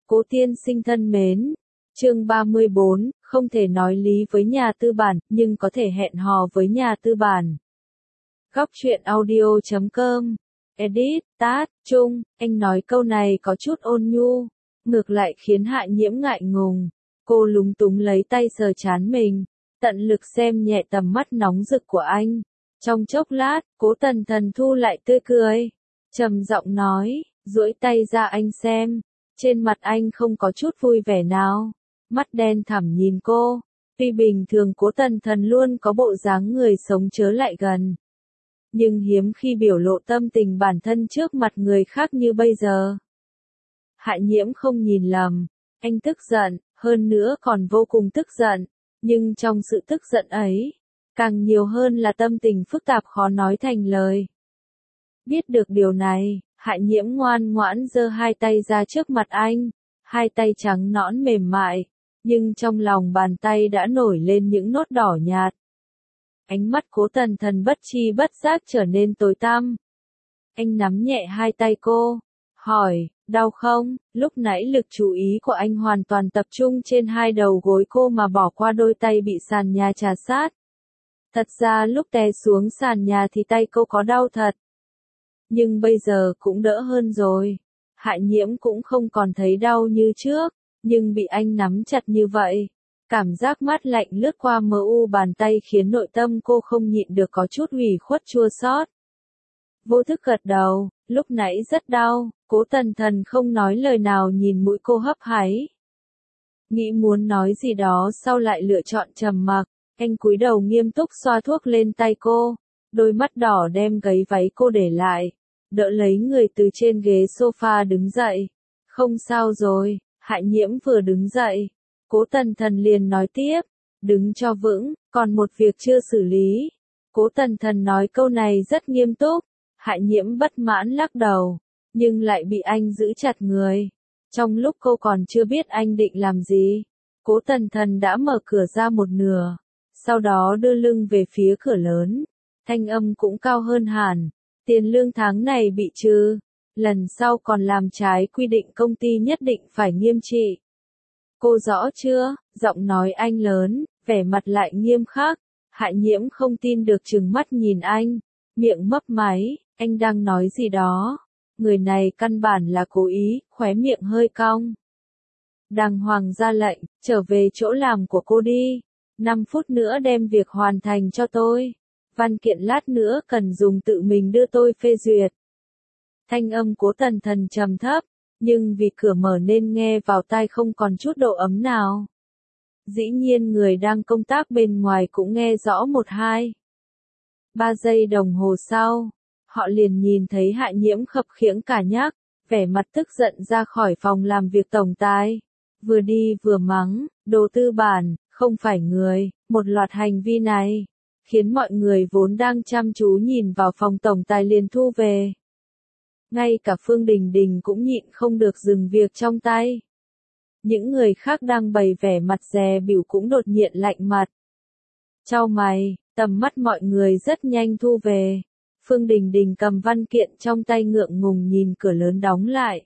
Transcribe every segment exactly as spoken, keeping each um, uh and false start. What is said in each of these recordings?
Cố tiên sinh thân mến, chương ba mươi bốn, không thể nói lý với nhà tư bản, nhưng có thể hẹn hò với nhà tư bản. Góc truyện audio chấm com, edit, tat, trung, anh nói câu này có chút ôn nhu, ngược lại khiến Hạ Nhiễm ngại ngùng. Cô lúng túng lấy tay sờ trán mình, tận lực xem nhẹ tầm mắt nóng rực của anh. Trong chốc lát, Cố Tần Thần thu lại tươi cười, trầm giọng nói, duỗi tay ra anh xem. Trên mặt anh không có chút vui vẻ nào, mắt đen thẳm nhìn cô. Tuy bình thường Cố Tần Thần luôn có bộ dáng người sống chớ lại gần, nhưng hiếm khi biểu lộ tâm tình bản thân trước mặt người khác như bây giờ. Hạ Nhiễm không nhìn lầm, anh tức giận, hơn nữa còn vô cùng tức giận, nhưng trong sự tức giận ấy, càng nhiều hơn là tâm tình phức tạp khó nói thành lời. Biết được điều này, Hạ Nhiễm ngoan ngoãn giơ hai tay ra trước mặt anh, hai tay trắng nõn mềm mại, nhưng trong lòng bàn tay đã nổi lên những nốt đỏ nhạt. Ánh mắt Cố Tần Thần bất tri bất giác trở nên tối tăm. Anh nắm nhẹ hai tay cô, hỏi, đau không? Lúc nãy lực chú ý của anh hoàn toàn tập trung trên hai đầu gối cô mà bỏ qua đôi tay bị sàn nhà trà sát. Thật ra lúc té xuống sàn nhà thì tay cô có đau thật. Nhưng bây giờ cũng đỡ hơn rồi. Hạ Nhiễm cũng không còn thấy đau như trước, nhưng bị anh nắm chặt như vậy. Cảm giác mát lạnh lướt qua mờ u bàn tay khiến nội tâm cô không nhịn được có chút ủy khuất chua xót. Vô thức gật đầu, lúc nãy rất đau. Cố Tần Thần không nói lời nào nhìn mũi cô hấp háy. Nghĩ muốn nói gì đó sau lại lựa chọn trầm mặc. Anh cúi đầu nghiêm túc xoa thuốc lên tay cô, đôi mắt đỏ đem gáy váy cô để lại, đỡ lấy người từ trên ghế sofa đứng dậy. Không sao rồi. Hạ Nhiễm vừa đứng dậy, Cố Tần Thần liền nói tiếp, đứng cho vững, còn một việc chưa xử lý. Cố Tần Thần nói câu này rất nghiêm túc. Hạ Nhiễm bất mãn lắc đầu, nhưng lại bị anh giữ chặt người. Trong lúc cô còn chưa biết anh định làm gì, Cố Tần Thần đã mở cửa ra một nửa, sau đó đưa lưng về phía cửa lớn. Thanh âm cũng cao hơn hẳn, tiền lương tháng này bị trừ, lần sau còn làm trái quy định công ty nhất định phải nghiêm trị. Cô rõ chưa? Giọng nói anh lớn, vẻ mặt lại nghiêm khắc. Hạ Nhiễm không tin được trừng mắt nhìn anh, miệng mấp máy, anh đang nói gì đó. Người này căn bản là cố ý, khóe miệng hơi cong. Đàng hoàng ra lệnh, trở về chỗ làm của cô đi. năm phút nữa đem việc hoàn thành cho tôi. Văn kiện lát nữa cần dùng tự mình đưa tôi phê duyệt. Thanh âm Cố Tần Thần trầm thấp, nhưng vì cửa mở nên nghe vào tai không còn chút độ ấm nào. Dĩ nhiên người đang công tác bên ngoài cũng nghe rõ một hai. Ba giây đồng hồ sau, họ liền nhìn thấy Hạ Nhiễm khập khiễng cả nhắc, vẻ mặt tức giận ra khỏi phòng làm việc tổng tài. Vừa đi vừa mắng, đồ tư bản, không phải người. Một loạt hành vi này khiến mọi người vốn đang chăm chú nhìn vào phòng tổng tài liền thu về. Ngay cả Phương Đình Đình cũng nhịn không được dừng việc trong tay. Những người khác đang bày vẻ mặt dè bỉu cũng đột nhiên lạnh mặt. Chau mày, tầm mắt mọi người rất nhanh thu về. Phương Đình Đình cầm văn kiện trong tay ngượng ngùng nhìn cửa lớn đóng lại.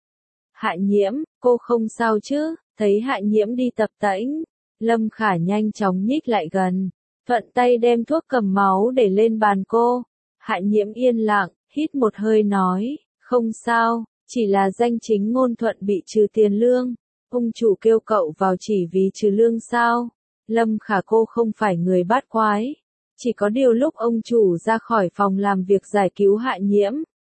Hạ Nhiễm, cô không sao chứ? Thấy Hạ Nhiễm đi tập tễnh, Lâm Khả nhanh chóng nhích lại gần, thuận tay đem thuốc cầm máu để lên bàn cô. Hạ Nhiễm yên lặng, hít một hơi nói, không sao, chỉ là danh chính ngôn thuận bị trừ tiền lương. Ông chủ kêu cậu vào chỉ vì trừ lương sao? Lâm Khả cô không phải người bát quái. Chỉ có điều lúc ông chủ ra khỏi phòng làm việc giải cứu Hạ Nhiễm,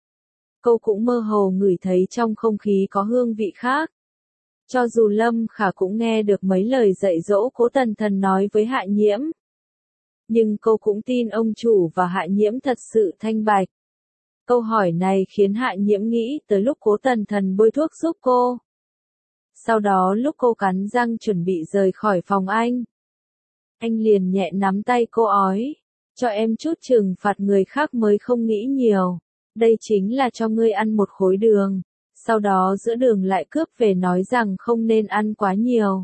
cô cũng mơ hồ ngửi thấy trong không khí có hương vị khác. Cho dù Lâm Khả cũng nghe được mấy lời dạy dỗ Cố Tần Thần nói với Hạ Nhiễm, nhưng cô cũng tin ông chủ và Hạ Nhiễm thật sự thanh bạch. Câu hỏi này khiến Hạ Nhiễm nghĩ tới lúc Cố Tần Thần bôi thuốc giúp cô. Sau đó lúc cô cắn răng chuẩn bị rời khỏi phòng anh, anh liền nhẹ nắm tay cô ói, cho em chút trừng phạt người khác mới không nghĩ nhiều. Đây chính là cho ngươi ăn một khối đường. Sau đó giữa đường lại cướp về nói rằng không nên ăn quá nhiều.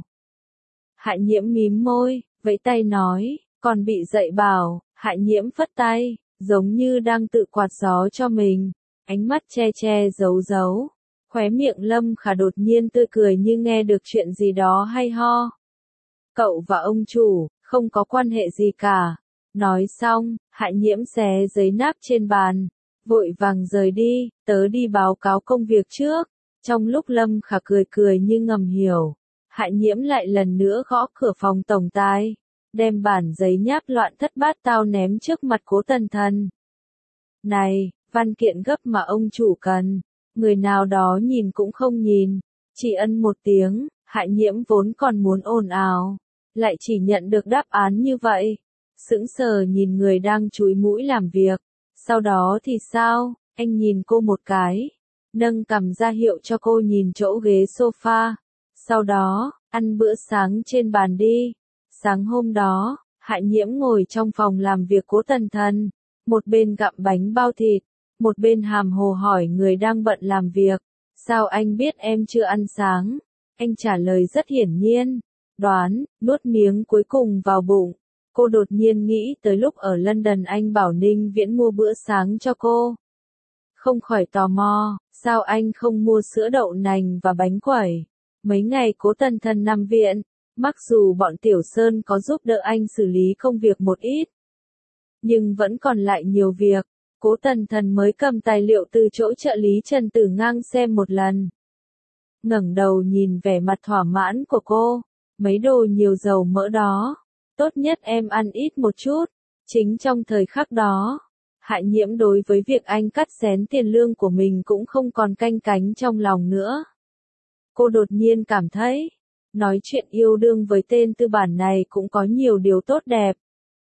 Hạ Nhiễm mím môi, vẫy tay nói, còn bị dạy bảo. Hạ Nhiễm phất tay, giống như đang tự quạt gió cho mình, ánh mắt che che giấu giấu, Khóe miệng Lâm Khả đột nhiên tươi cười như nghe được chuyện gì đó hay ho. Cậu và ông chủ, không có quan hệ gì cả. Nói xong, Hạ Nhiễm xé giấy náp trên bàn, vội vàng rời đi, tớ đi báo cáo công việc trước. Trong lúc Lâm Khả cười cười như ngầm hiểu, Hạ Nhiễm lại lần nữa gõ cửa phòng tổng tài, đem bản giấy nháp loạn thất bát tao ném trước mặt Cố Tần Thần. Này, văn kiện gấp mà ông chủ cần, người nào đó nhìn cũng không nhìn, chỉ ân một tiếng. Hạ Nhiễm vốn còn muốn ồn ào, lại chỉ nhận được đáp án như vậy. Sững sờ nhìn người đang chúi mũi làm việc. Sau đó thì sao? Anh nhìn cô một cái, nâng cằm ra hiệu cho cô nhìn chỗ ghế sofa. Sau đó, ăn bữa sáng trên bàn đi. Sáng hôm đó, Hạ Nhiễm ngồi trong phòng làm việc Cố Tần Thần, một bên gặm bánh bao thịt, một bên hàm hồ hỏi người đang bận làm việc. Sao anh biết em chưa ăn sáng? Anh trả lời rất hiển nhiên, đoán, nuốt miếng cuối cùng vào bụng. Cô đột nhiên nghĩ tới lúc ở London anh bảo Ninh Viễn mua bữa sáng cho cô. Không khỏi tò mò, sao anh không mua sữa đậu nành và bánh quẩy? Mấy ngày Cố Tần Thần nằm viện, mặc dù bọn Tiểu Sơn có giúp đỡ anh xử lý công việc một ít, nhưng vẫn còn lại nhiều việc. Cố Tần Thần mới cầm tài liệu từ chỗ trợ lý Trần Tử Ngang xem một lần. Ngẩng đầu nhìn vẻ mặt thỏa mãn của cô, mấy đồ nhiều dầu mỡ đó, tốt nhất em ăn ít một chút. Chính trong thời khắc đó, Hạ Nhiễm đối với việc anh cắt xén tiền lương của mình cũng không còn canh cánh trong lòng nữa. Cô đột nhiên cảm thấy, nói chuyện yêu đương với tên tư bản này cũng có nhiều điều tốt đẹp.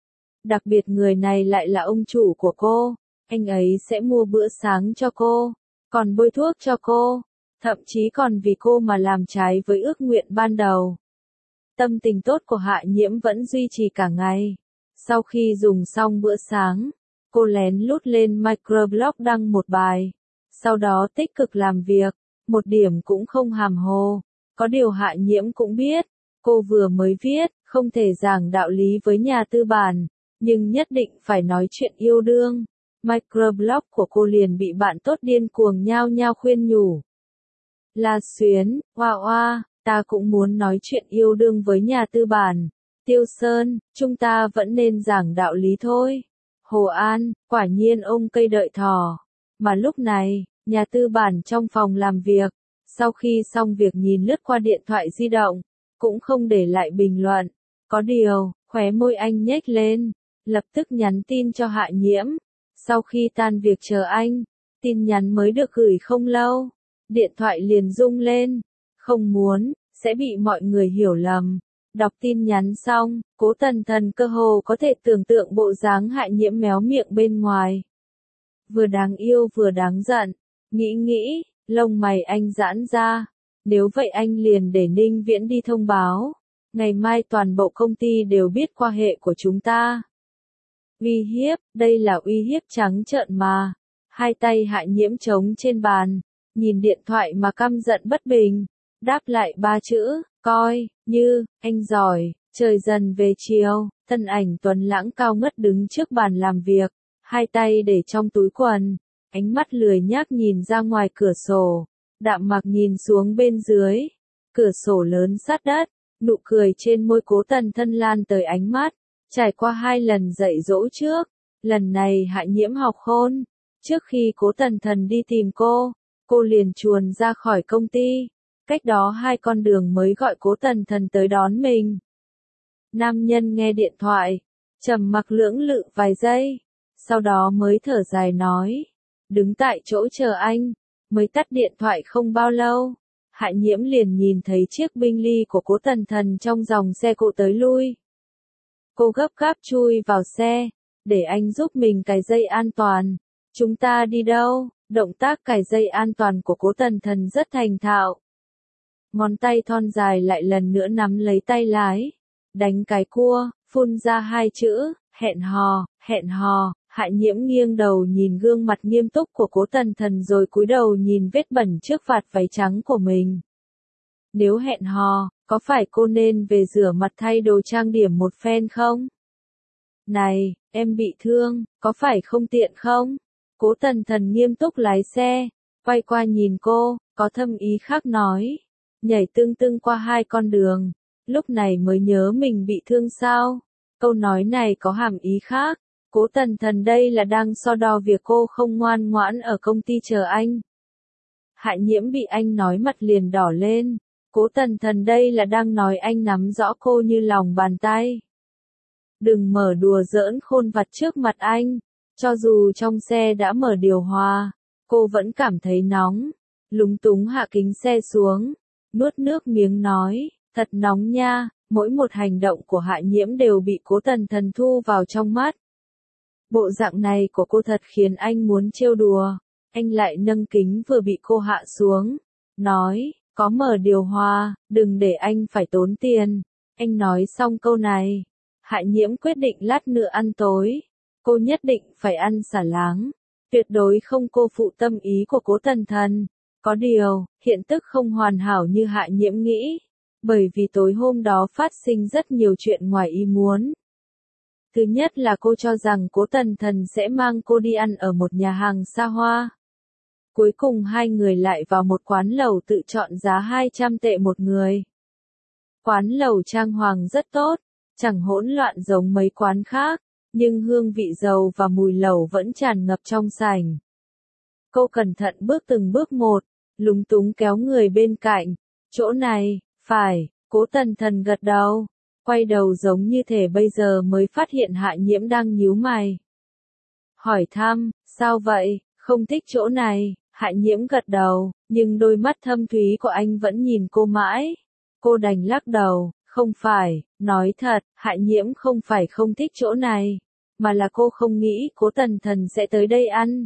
Đặc biệt người này lại là ông chủ của cô, anh ấy sẽ mua bữa sáng cho cô, còn bôi thuốc cho cô, thậm chí còn vì cô mà làm trái với ước nguyện ban đầu. Tâm tình tốt của Hạ Nhiễm vẫn duy trì cả ngày. Sau khi dùng xong bữa sáng, cô lén lút lên microblog đăng một bài, sau đó tích cực làm việc, một điểm cũng không hàm hồ. Có điều Hạ Nhiễm cũng biết, cô vừa mới viết, không thể giảng đạo lý với nhà tư bản, nhưng nhất định phải nói chuyện yêu đương. Microblog của cô liền bị bạn tốt điên cuồng nhao nhao khuyên nhủ. La Xuyến, oa oa, ta cũng muốn nói chuyện yêu đương với nhà tư bản. Tiêu Sơn, chúng ta vẫn nên giảng đạo lý thôi. Hồ An, quả nhiên ông cây đợi thỏ. Mà lúc này, nhà tư bản trong phòng làm việc, sau khi xong việc nhìn lướt qua điện thoại di động, cũng không để lại bình luận. Có điều, khóe môi anh nhếch lên, lập tức nhắn tin cho Hạ Nhiễm. Sau khi tan việc chờ anh, tin nhắn mới được gửi không lâu, điện thoại liền rung lên. Không muốn, sẽ bị mọi người hiểu lầm. Đọc tin nhắn xong, Cố Tần Thần cơ hồ có thể tưởng tượng bộ dáng Hạ Nhiễm méo miệng bên ngoài. Vừa đáng yêu vừa đáng giận. Nghĩ nghĩ, lông mày anh giãn ra. Nếu vậy anh liền để Ninh Viễn đi thông báo. Ngày mai toàn bộ công ty đều biết quan hệ của chúng ta. Uy hiếp, đây là uy hiếp trắng trợn mà. Hai tay Hạ Nhiễm trống trên bàn, nhìn điện thoại mà căm giận bất bình. Đáp lại ba chữ, coi, như, anh giỏi. Trời dần về chiều, thân ảnh tuấn lãng cao ngất đứng trước bàn làm việc, hai tay để trong túi quần, ánh mắt lười nhác nhìn ra ngoài cửa sổ, đạm mạc nhìn xuống bên dưới, cửa sổ lớn sát đất, nụ cười trên môi Cố Tần Thân lan tới ánh mắt, trải qua hai lần dạy dỗ trước, lần này Hạ Nhiễm học khôn, trước khi Cố Tần Thần đi tìm cô, cô liền chuồn ra khỏi công ty, cách đó hai con đường mới gọi Cố Tần Thần tới đón mình. Nam nhân nghe điện thoại, trầm mặc lưỡng lự vài giây, sau đó mới thở dài nói, đứng tại chỗ chờ anh, mới tắt điện thoại không bao lâu, Hạ Nhiễm liền nhìn thấy chiếc Bentley của Cố Tần Thần trong dòng xe cộ tới lui. Cô gấp gáp chui vào xe, để anh giúp mình cài dây an toàn. Chúng ta đi đâu? Động tác cài dây an toàn của Cố Tần Thần rất thành thạo. Ngón tay thon dài lại lần nữa nắm lấy tay lái, đánh cái cua, phun ra hai chữ, hẹn hò, hẹn hò. Hạ Nhiễm nghiêng đầu nhìn gương mặt nghiêm túc của Cố Tần Thần rồi cúi đầu nhìn vết bẩn trước vạt váy trắng của mình. Nếu hẹn hò, có phải cô nên về rửa mặt thay đồ trang điểm một phen không? Này, em bị thương, có phải không tiện không? Cố Tần Thần nghiêm túc lái xe, quay qua nhìn cô, có thâm ý khác nói. Nhảy tương tương qua hai con đường, lúc này mới nhớ mình bị thương sao. Câu nói này có hàm ý khác. Cố Tần Thần đây là đang so đo việc cô không ngoan ngoãn ở công ty chờ anh. Hạ Nhiễm bị anh nói mặt liền đỏ lên. Cố Tần Thần đây là đang nói anh nắm rõ cô như lòng bàn tay. Đừng mở đùa giỡn khôn vặt trước mặt anh. Cho dù trong xe đã mở điều hòa, cô vẫn cảm thấy nóng. Lúng túng hạ kính xe xuống, nuốt nước miếng nói, thật nóng nha. Mỗi một hành động của Hạ Nhiễm đều bị Cố Tần Thần thu vào trong mắt. Bộ dạng này của cô thật khiến anh muốn trêu đùa. Anh lại nâng kính vừa bị cô hạ xuống, nói, có mở điều hòa, đừng để anh phải tốn tiền. Anh nói xong câu này, Hạ Nhiễm quyết định lát nữa ăn tối. Cô nhất định phải ăn xả láng, tuyệt đối không cô phụ tâm ý của Cố Tần Thần. Có điều, hiện tức không hoàn hảo như Hạ Nhiễm nghĩ, bởi vì tối hôm đó phát sinh rất nhiều chuyện ngoài ý muốn. Thứ nhất là cô cho rằng Cố Tần Thần sẽ mang cô đi ăn ở một nhà hàng xa hoa. Cuối cùng hai người lại vào một quán lẩu tự chọn giá hai trăm tệ một người. Quán lẩu trang hoàng rất tốt, chẳng hỗn loạn giống mấy quán khác, nhưng hương vị dầu và mùi lẩu vẫn tràn ngập trong sảnh. Cô cẩn thận bước từng bước một, lúng túng kéo người bên cạnh. Chỗ này, phải, Cố Tần Thần gật đầu, quay đầu giống như thể bây giờ mới phát hiện Hạ Nhiễm đang nhíu mày. Hỏi thăm, sao vậy, không thích chỗ này? Hạ Nhiễm gật đầu, nhưng đôi mắt thâm thúy của anh vẫn nhìn cô mãi. Cô đành lắc đầu, không phải, nói thật, Hạ Nhiễm không phải không thích chỗ này, mà là cô không nghĩ Cố Tần Thần sẽ tới đây ăn.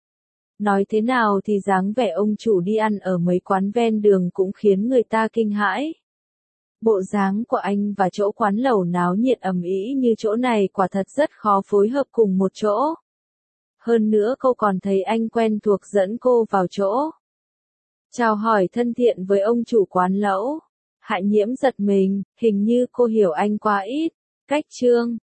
Nói thế nào thì dáng vẻ ông chủ đi ăn ở mấy quán ven đường cũng khiến người ta kinh hãi. Bộ dáng của anh và chỗ quán lẩu náo nhiệt ầm ĩ như chỗ này quả thật rất khó phối hợp cùng một chỗ. Hơn nữa cô còn thấy anh quen thuộc dẫn cô vào chỗ. Chào hỏi thân thiện với ông chủ quán lẩu. Hạ Nhiễm giật mình, hình như cô hiểu anh quá ít. Cách chương